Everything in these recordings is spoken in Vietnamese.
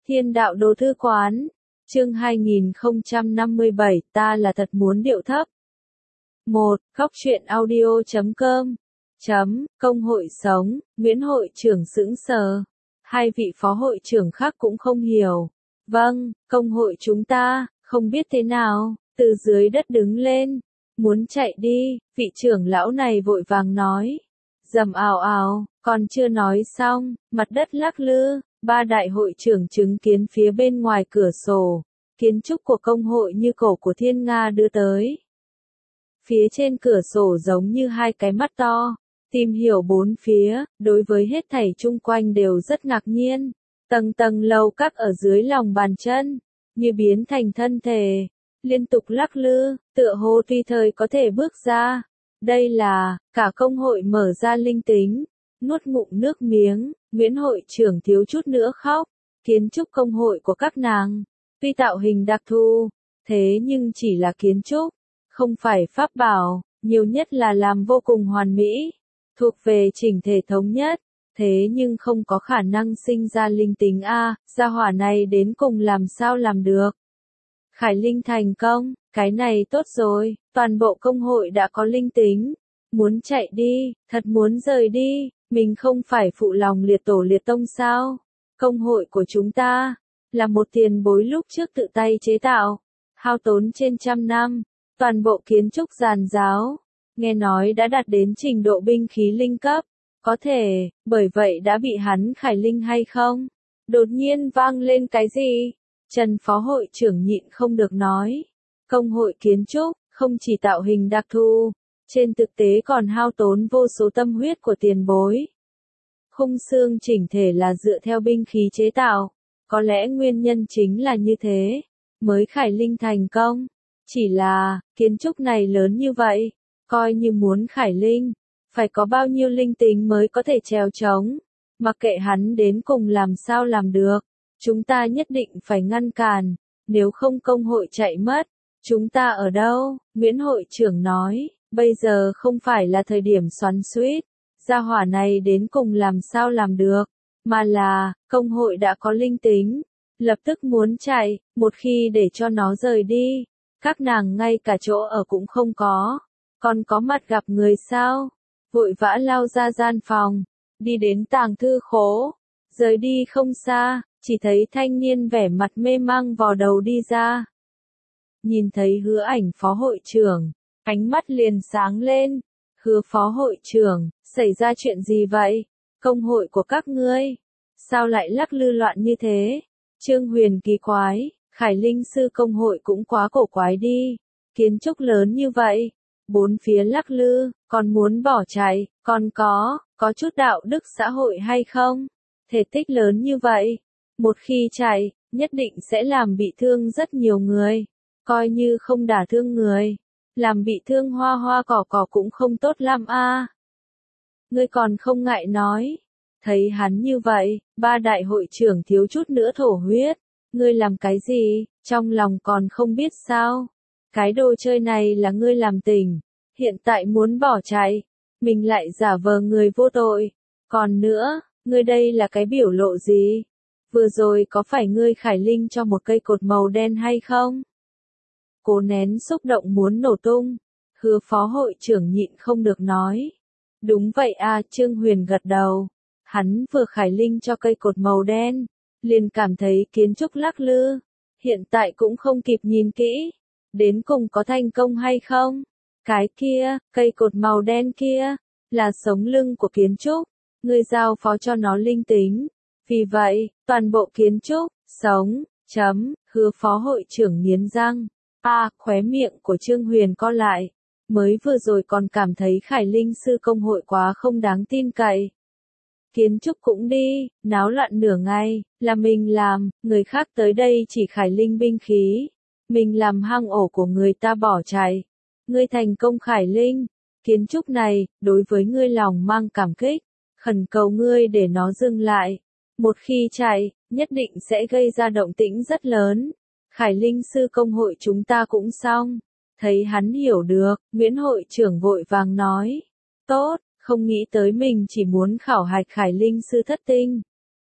Thiên đạo đồ thư quán, chương 2057, ta là thật muốn điệu thấp. 1. Góc truyện audio.com Công hội sống, Nguyễn hội trưởng sững sờ. Hai vị phó hội trưởng khác cũng không hiểu. Vâng, công hội chúng ta, không biết thế nào, từ dưới đất đứng lên. Muốn chạy đi, vị trưởng lão này vội vàng nói. Rầm ào ào, còn chưa nói xong, mặt đất lắc lư. Ba đại hội trưởng chứng kiến phía bên ngoài cửa sổ, kiến trúc của công hội như cổ của thiên nga đưa tới. Phía trên cửa sổ giống như hai cái mắt to, tìm hiểu bốn phía, đối với hết thảy chung quanh đều rất ngạc nhiên. Tầng tầng lầu các ở dưới lòng bàn chân, như biến thành thân thể, liên tục lắc lư, tựa hồ tùy thời có thể bước ra. Đây là, cả công hội mở ra linh tính, nuốt ngụm nước miếng. Nguyễn hội trưởng thiếu chút nữa khóc. Kiến trúc công hội của các nàng, tuy tạo hình đặc thù, thế nhưng chỉ là kiến trúc, không phải pháp bảo, nhiều nhất là làm vô cùng hoàn mỹ, thuộc về chỉnh thể thống nhất, thế nhưng không có khả năng sinh ra linh tính a, gia hỏa này đến cùng làm sao làm được. Khải linh thành công, cái này tốt rồi, toàn bộ công hội đã có linh tính, muốn chạy đi, thật muốn rời đi. Mình không phải phụ lòng liệt tổ liệt tông sao? Công hội của chúng ta, là một tiền bối lúc trước tự tay chế tạo, hao tốn trên trăm năm, toàn bộ kiến trúc giàn giáo, nghe nói đã đạt đến trình độ binh khí linh cấp, có thể, bởi vậy đã bị hắn khải linh hay không? Đột nhiên vang lên cái gì? Trần phó hội trưởng nhịn không được nói, công hội kiến trúc, không chỉ tạo hình đặc thù, trên thực tế còn hao tốn vô số tâm huyết của tiền bối. Khung xương chỉnh thể là dựa theo binh khí chế tạo, có lẽ nguyên nhân chính là như thế, mới khải linh thành công. Chỉ là, kiến trúc này lớn như vậy, coi như muốn khải linh, phải có bao nhiêu linh tính mới có thể trèo trống, mặc kệ hắn đến cùng làm sao làm được, chúng ta nhất định phải ngăn cản, nếu không công hội chạy mất. Chúng ta ở đâu? Nguyễn hội trưởng nói. Bây giờ không phải là thời điểm xoắn xuýt, gia hỏa này đến cùng làm sao làm được, mà là, công hội đã có linh tính, lập tức muốn chạy, một khi để cho nó rời đi, các nàng ngay cả chỗ ở cũng không có, còn có mặt gặp người sao, vội vã lao ra gian phòng, đi đến tàng thư khố, rời đi không xa, chỉ thấy thanh niên vẻ mặt mê mang vò đầu đi ra. Nhìn thấy Hứa Ảnh phó hội trưởng, ánh mắt liền sáng lên. Hứa phó hội trưởng, xảy ra chuyện gì vậy? Công hội của các ngươi, sao lại lắc lư loạn như thế? Trương Huyền kỳ quái, Khải linh sư công hội cũng quá cổ quái đi. Kiến trúc lớn như vậy, bốn phía lắc lư, còn muốn bỏ chạy, còn có chút đạo đức xã hội hay không? Thể tích lớn như vậy, một khi chạy, nhất định sẽ làm bị thương rất nhiều người. Coi như không đả thương người, làm bị thương hoa hoa cỏ cỏ cũng không tốt lắm a. Ngươi còn không ngại nói. Thấy hắn như vậy, ba đại hội trưởng thiếu chút nữa thổ huyết. Ngươi làm cái gì, trong lòng còn không biết sao. Cái đồ chơi này là ngươi làm tình, hiện tại muốn bỏ chạy, mình lại giả vờ người vô tội. Còn nữa, ngươi đây là cái biểu lộ gì? Vừa rồi có phải ngươi khải linh cho một cây cột màu đen hay không? Cố nén xúc động muốn nổ tung, Hứa phó hội trưởng nhịn không được nói. Đúng vậy à, Trương Huyền gật đầu. Hắn vừa khải linh cho cây cột màu đen, liền cảm thấy kiến trúc lắc lư. Hiện tại cũng không kịp nhìn kỹ, đến cùng có thành công hay không. Cái kia, cây cột màu đen kia, là sống lưng của kiến trúc, người giao phó cho nó linh tính. Vì vậy, toàn bộ kiến trúc, sống, Hứa phó hội trưởng nghiến răng. Khóe miệng của Trương Huyền co lại, mới vừa rồi còn cảm thấy Khải linh sư công hội quá không đáng tin cậy. Kiến trúc cũng đi, náo loạn nửa ngày, là mình làm, người khác tới đây chỉ khải linh binh khí. Mình làm hang ổ của người ta bỏ chạy. Ngươi thành công khải linh, kiến trúc này, đối với ngươi lòng mang cảm kích, khẩn cầu ngươi để nó dừng lại. Một khi chạy, nhất định sẽ gây ra động tĩnh rất lớn. Khải linh sư công hội chúng ta cũng xong. Thấy hắn hiểu được, Nguyễn hội trưởng vội vàng nói. Tốt, không nghĩ tới mình chỉ muốn khảo hạch Khải linh sư thất tinh.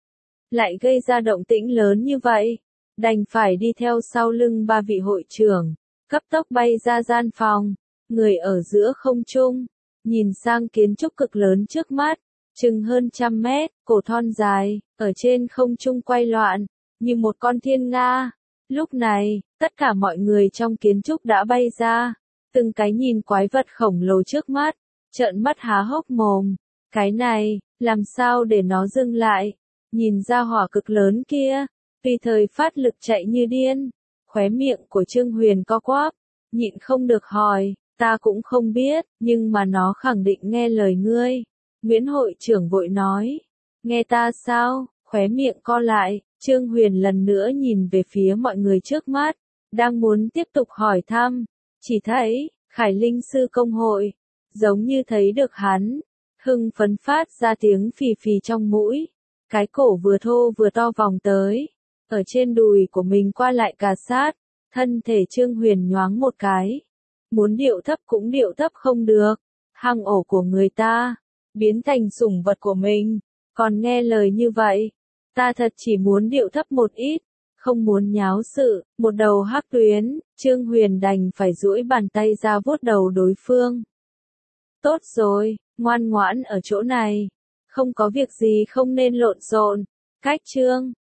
lại gây ra động tĩnh lớn như vậy, đành phải đi theo sau lưng ba vị hội trưởng, cấp tốc bay ra gian phòng, người ở giữa không trung, nhìn sang kiến trúc cực lớn trước mắt, chừng hơn 100 mét, cổ thon dài, ở trên không trung quay loạn, như một con thiên nga. Lúc này, tất cả mọi người trong kiến trúc đã bay ra, từng cái nhìn quái vật khổng lồ trước mắt, trợn mắt há hốc mồm. Cái này, làm sao để nó dừng lại? Nhìn ra hỏa cực lớn kia, tùy thời phát lực chạy như điên. Khóe miệng của Trương Huyền co quắp, nhịn không được hỏi, ta cũng không biết, nhưng mà nó khẳng định nghe lời ngươi. Nguyễn hội trưởng vội nói, nghe ta sao? Khóe miệng co lại, Trương Huyền lần nữa nhìn về phía mọi người trước mắt, đang muốn tiếp tục hỏi thăm, chỉ thấy, Khải Linh sư công hội, giống như thấy được hắn, hưng phấn phát ra tiếng phì phì trong mũi, cái cổ vừa thô vừa to vòng tới, ở trên đùi của mình qua lại cà sát, thân thể Trương Huyền nhoáng một cái, muốn điệu thấp cũng điệu thấp không được, hang ổ của người ta, biến thành sủng vật của mình, còn nghe lời như vậy, ta thật chỉ muốn điệu thấp một ít, không muốn nháo sự, một đầu hắc tuyến, Trương Huyền đành phải duỗi bàn tay ra vuốt đầu đối phương. Tốt rồi, ngoan ngoãn ở chỗ này, không có việc gì không nên lộn xộn, cách Trương